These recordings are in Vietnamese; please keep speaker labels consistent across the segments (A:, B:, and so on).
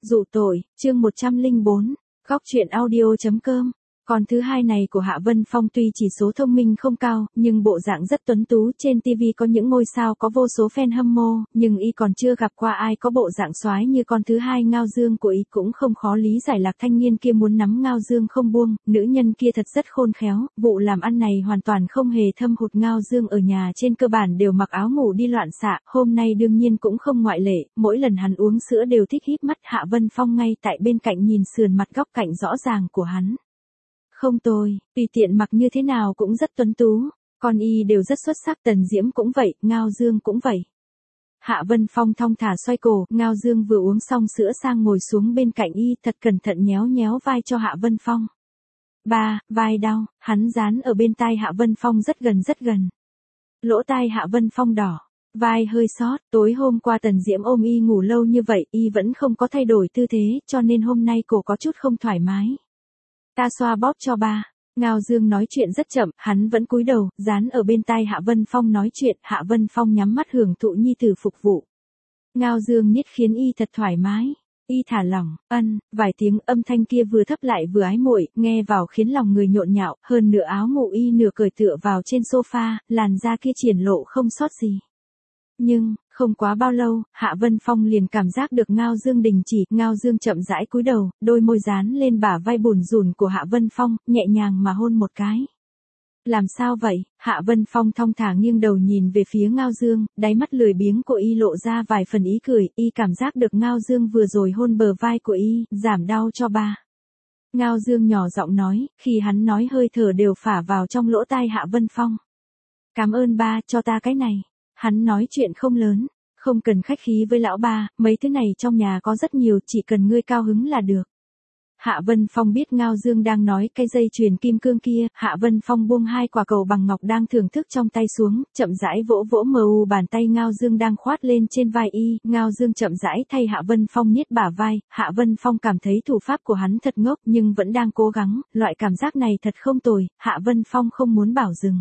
A: Dụ tội, chương 104, góc truyện audio.com. Con thứ hai này của Hạ Vân Phong tuy chỉ số thông minh không cao, nhưng bộ dạng rất tuấn tú, trên TV có những ngôi sao có vô số fan hâm mộ, nhưng y còn chưa gặp qua ai có bộ dạng soái như con thứ hai Ngao Dương của y. Cũng không khó lý giải Lạc thanh niên kia muốn nắm Ngao Dương không buông, nữ nhân kia thật rất khôn khéo, vụ làm ăn này hoàn toàn không hề thâm hụt. Ngao Dương ở nhà trên cơ bản đều mặc áo ngủ đi loạn xạ, hôm nay đương nhiên cũng không ngoại lệ, mỗi lần hắn uống sữa đều thích híp mắt. Hạ Vân Phong ngay tại bên cạnh nhìn sườn mặt góc cạnh rõ ràng của hắn. Không tồi, tùy tiện mặc như thế nào cũng rất tuấn tú, con y đều rất xuất sắc, Tần Diễm cũng vậy, Ngao Dương cũng vậy. Hạ Vân Phong thong thả xoay cổ, Ngao Dương vừa uống xong sữa sang ngồi xuống bên cạnh y, thật cẩn thận nhéo nhéo vai cho Hạ Vân Phong. Vai đau, hắn dán ở bên tai Hạ Vân Phong rất gần. Lỗ tai Hạ Vân Phong đỏ, vai hơi xót, tối hôm qua Tần Diễm ôm y ngủ lâu như vậy, y vẫn không có thay đổi tư thế, cho nên hôm nay cổ có chút không thoải mái. Ta xoa bóp cho ba. Ngao Dương nói chuyện rất chậm, hắn vẫn cúi đầu, dán ở bên tai Hạ Vân Phong nói chuyện, Hạ Vân Phong nhắm mắt hưởng thụ nhi tử phục vụ. Ngao Dương niết khiến y thật thoải mái, y thả lỏng, vài tiếng âm thanh kia vừa thấp lại vừa ái muội, nghe vào khiến lòng người nhộn nhạo, hơn nửa áo ngủ y nửa cởi tựa vào trên sofa, làn da kia triển lộ không sót gì. Nhưng, không quá bao lâu, Hạ Vân Phong liền cảm giác được Ngao Dương đình chỉ, Ngao Dương chậm rãi cúi đầu, đôi môi dán lên bả vai bủn rủn của Hạ Vân Phong, nhẹ nhàng mà hôn một cái. Làm sao vậy? Hạ Vân Phong thong thả nghiêng đầu nhìn về phía Ngao Dương, đáy mắt lười biếng của y lộ ra vài phần ý cười, y cảm giác được Ngao Dương vừa rồi hôn bờ vai của y, giảm đau cho ba. Ngao Dương nhỏ giọng nói, khi hắn nói hơi thở đều phả vào trong lỗ tai Hạ Vân Phong. Cảm ơn ba, cho ta cái này. Hắn nói chuyện không lớn, không cần khách khí với lão ba, mấy thứ này trong nhà có rất nhiều, chỉ cần ngươi cao hứng là được. Hạ Vân Phong biết Ngao Dương đang nói cái dây chuyền kim cương kia, Hạ Vân Phong buông hai quả cầu bằng ngọc đang thưởng thức trong tay xuống, chậm rãi vỗ mờ bàn tay Ngao Dương đang khoát lên trên vai y, Ngao Dương chậm rãi thay Hạ Vân Phong niết bả vai, Hạ Vân Phong cảm thấy thủ pháp của hắn thật ngốc nhưng vẫn đang cố gắng, loại cảm giác này thật không tồi, Hạ Vân Phong không muốn bảo dừng.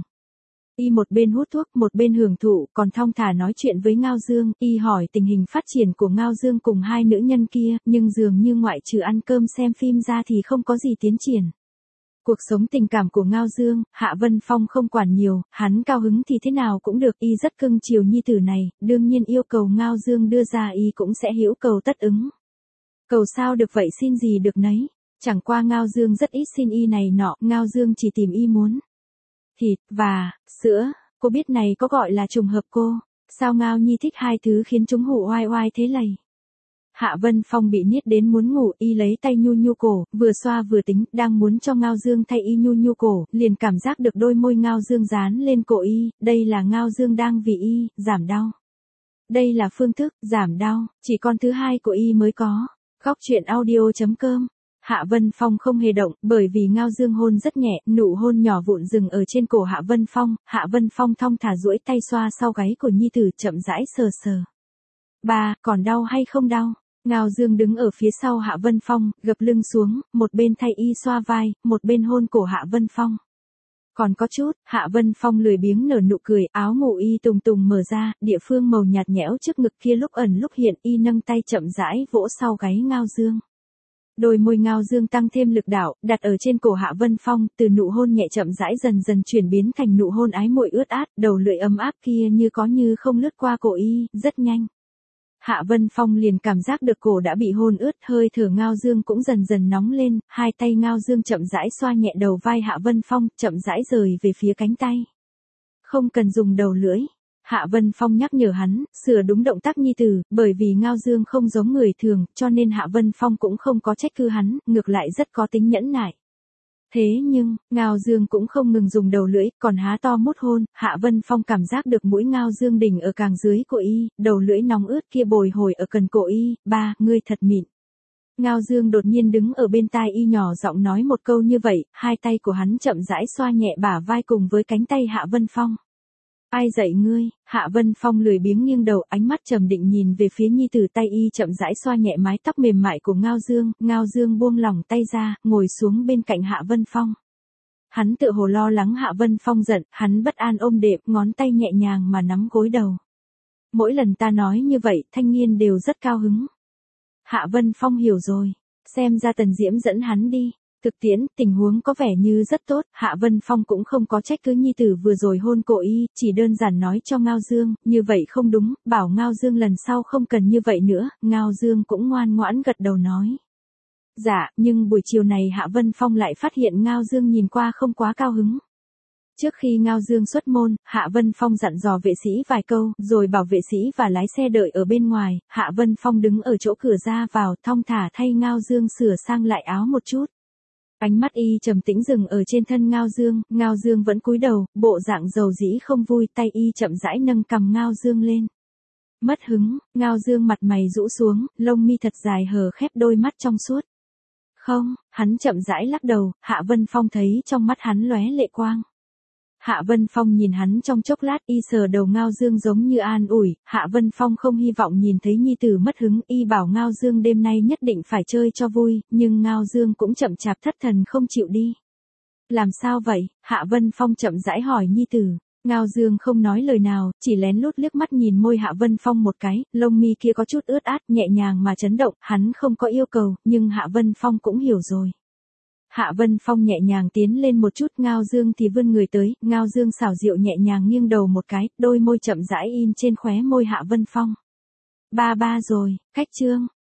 A: Y một bên hút thuốc, một bên hưởng thụ, còn thong thả nói chuyện với Ngao Dương, y hỏi tình hình phát triển của Ngao Dương cùng hai nữ nhân kia, nhưng dường như ngoại trừ ăn cơm xem phim ra thì không có gì tiến triển. Cuộc sống tình cảm của Ngao Dương, Hạ Vân Phong không quản nhiều, hắn cao hứng thì thế nào cũng được, y rất cưng chiều nhi tử này, đương nhiên yêu cầu Ngao Dương đưa ra y cũng sẽ hữu cầu tất ứng. Cầu sao được vậy xin gì được nấy, chẳng qua Ngao Dương rất ít xin y này nọ, Ngao Dương chỉ tìm y muốn thịt và sữa, cô biết này có gọi là trùng hợp cô, sao Ngao Nhi thích hai thứ khiến chúng hù oai thế lầy. Hạ Vân Phong bị niết đến muốn ngủ, y lấy tay nhu cổ, vừa xoa vừa tính, đang muốn cho Ngao Dương thay y nhu cổ, liền cảm giác được đôi môi Ngao Dương dán lên cổ y, đây là Ngao Dương đang vì y giảm đau. Đây là phương thức giảm đau, chỉ con thứ hai của y mới có. Góc truyện audio.com. Hạ Vân Phong không hề động, bởi vì Ngao Dương hôn rất nhẹ, nụ hôn nhỏ vụn dừng ở trên cổ Hạ Vân Phong, Hạ Vân Phong thong thả duỗi tay xoa sau gáy của nhi tử chậm rãi sờ. Ba, còn đau hay không đau? Ngao Dương đứng ở phía sau Hạ Vân Phong, gập lưng xuống, một bên thay y xoa vai, một bên hôn cổ Hạ Vân Phong. Còn có chút, Hạ Vân Phong lười biếng nở nụ cười, áo ngủ y tùng mở ra, địa phương màu nhạt nhẽo trước ngực kia lúc ẩn lúc hiện, y nâng tay chậm rãi vỗ sau gáy Ngao Dương. Đôi môi Ngao Dương tăng thêm lực đạo, đặt ở trên cổ Hạ Vân Phong, từ nụ hôn nhẹ chậm rãi dần chuyển biến thành nụ hôn ái muội ướt át, đầu lưỡi ấm áp kia như có như không lướt qua cổ y, rất nhanh. Hạ Vân Phong liền cảm giác được cổ đã bị hôn ướt, hơi thở Ngao Dương cũng dần nóng lên, hai tay Ngao Dương chậm rãi xoa nhẹ đầu vai Hạ Vân Phong, chậm rãi rời về phía cánh tay. Không cần dùng đầu lưỡi. Hạ Vân Phong nhắc nhở hắn, sửa đúng động tác nhi tử, bởi vì Ngao Dương không giống người thường, cho nên Hạ Vân Phong cũng không có trách cứ hắn, ngược lại rất có tính nhẫn nại. Thế nhưng, Ngao Dương cũng không ngừng dùng đầu lưỡi, còn há to mút hôn, Hạ Vân Phong cảm giác được mũi Ngao Dương đỉnh ở càng dưới của y, đầu lưỡi nóng ướt kia bồi hồi ở cần cổ y, ba, ngươi thật mịn. Ngao Dương đột nhiên đứng ở bên tai y nhỏ giọng nói một câu như vậy, hai tay của hắn chậm rãi xoa nhẹ bả vai cùng với cánh tay Hạ Vân Phong. Ai dạy ngươi? Hạ Vân Phong lười biếng nghiêng đầu, ánh mắt trầm định nhìn về phía nhi tử, tay y chậm rãi xoa nhẹ mái tóc mềm mại của Ngao Dương buông lỏng tay ra, ngồi xuống bên cạnh Hạ Vân Phong. Hắn tựa hồ lo lắng Hạ Vân Phong giận, hắn bất an ôm đệm, ngón tay nhẹ nhàng mà nắm gối đầu. Mỗi lần ta nói như vậy, thanh niên đều rất cao hứng. Hạ Vân Phong hiểu rồi. Xem ra Tần Diễm dẫn hắn đi. Thực tiễn, tình huống có vẻ như rất tốt, Hạ Vân Phong cũng không có trách cứ nhi tử vừa rồi hôn cô y, chỉ đơn giản nói cho Ngao Dương, như vậy không đúng, bảo Ngao Dương lần sau không cần như vậy nữa, Ngao Dương cũng ngoan ngoãn gật đầu nói. Dạ, nhưng buổi chiều này Hạ Vân Phong lại phát hiện Ngao Dương nhìn qua không quá cao hứng. Trước khi Ngao Dương xuất môn, Hạ Vân Phong dặn dò vệ sĩ vài câu, rồi bảo vệ sĩ và lái xe đợi ở bên ngoài, Hạ Vân Phong đứng ở chỗ cửa ra vào, thong thả thay Ngao Dương sửa sang lại áo một chút. Ánh mắt y trầm tĩnh dừng ở trên thân Ngao Dương vẫn cúi đầu, bộ dạng dầu dĩ không vui, tay y chậm rãi nâng cằm Ngao Dương lên. Mất hứng, Ngao Dương mặt mày rũ xuống, lông mi thật dài hở khép đôi mắt trong suốt. Không, hắn chậm rãi lắc đầu, Hạ Vân Phong thấy trong mắt hắn lóe lệ quang. Hạ Vân Phong nhìn hắn trong chốc lát, y sờ đầu Ngao Dương giống như an ủi, Hạ Vân Phong không hy vọng nhìn thấy nhi tử mất hứng, y bảo Ngao Dương đêm nay nhất định phải chơi cho vui, nhưng Ngao Dương cũng chậm chạp thất thần không chịu đi. Làm sao vậy? Hạ Vân Phong chậm rãi hỏi nhi tử. Ngao Dương không nói lời nào, chỉ lén lút liếc mắt nhìn môi Hạ Vân Phong một cái, lông mi kia có chút ướt át, nhẹ nhàng mà chấn động, hắn không có yêu cầu, nhưng Hạ Vân Phong cũng hiểu rồi. Hạ Vân Phong nhẹ nhàng tiến lên một chút, Ngao Dương thì vươn người tới, Ngao Dương xảo diệu nhẹ nhàng nghiêng đầu một cái, đôi môi chậm rãi in trên khóe môi Hạ Vân Phong. Ba rồi, cách chương.